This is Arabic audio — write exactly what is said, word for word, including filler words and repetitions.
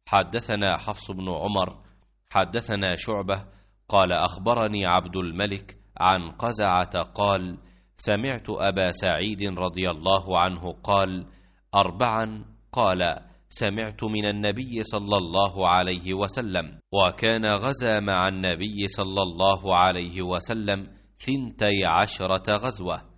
حدثنا حفص بن عمر حدثنا شعبة قال أخبرني عبد الملك عن قزعة قال سمعت أبا سعيد رضي الله عنه قال أربعا قال سمعت من النبي صلى الله عليه وسلم، وكان غزا مع النبي صلى الله عليه وسلم ثنتي عشرة غزوة،